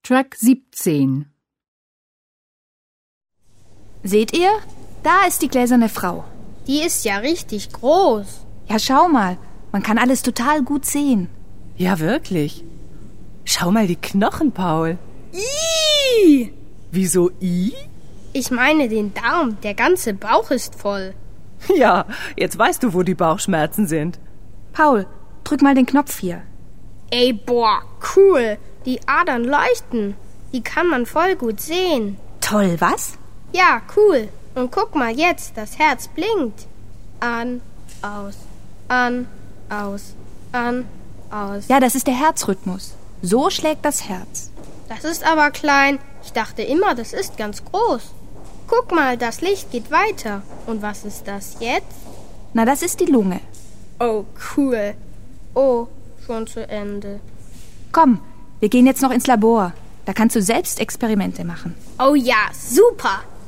Track 17. Seht ihr? Da ist die gläserne Frau. Die ist ja richtig groß. Ja, schau mal. Man kann alles total gut sehen. Ja, wirklich. Schau mal die Knochen, Paul. Ih! Wieso I? Ich meine den Darm. Der ganze Bauch ist voll. Ja, jetzt weißt du, wo die Bauchschmerzen sind. Paul, drück mal den Knopf hier. Ey, boah, cool. Die Adern leuchten. Die kann man voll gut sehen. Toll, was? Ja, cool. Und guck mal jetzt, das Herz blinkt. An, aus, an, aus, an, aus. Ja, das ist der Herzrhythmus. So schlägt das Herz. Das ist aber klein. Ich dachte immer, das ist ganz groß. Guck mal, das Licht geht weiter. Und was ist das jetzt? Na, das ist die Lunge. Oh, cool. Oh, schon zu Ende. Komm, wir gehen jetzt noch ins Labor. Da kannst du selbst Experimente machen. Oh ja, super.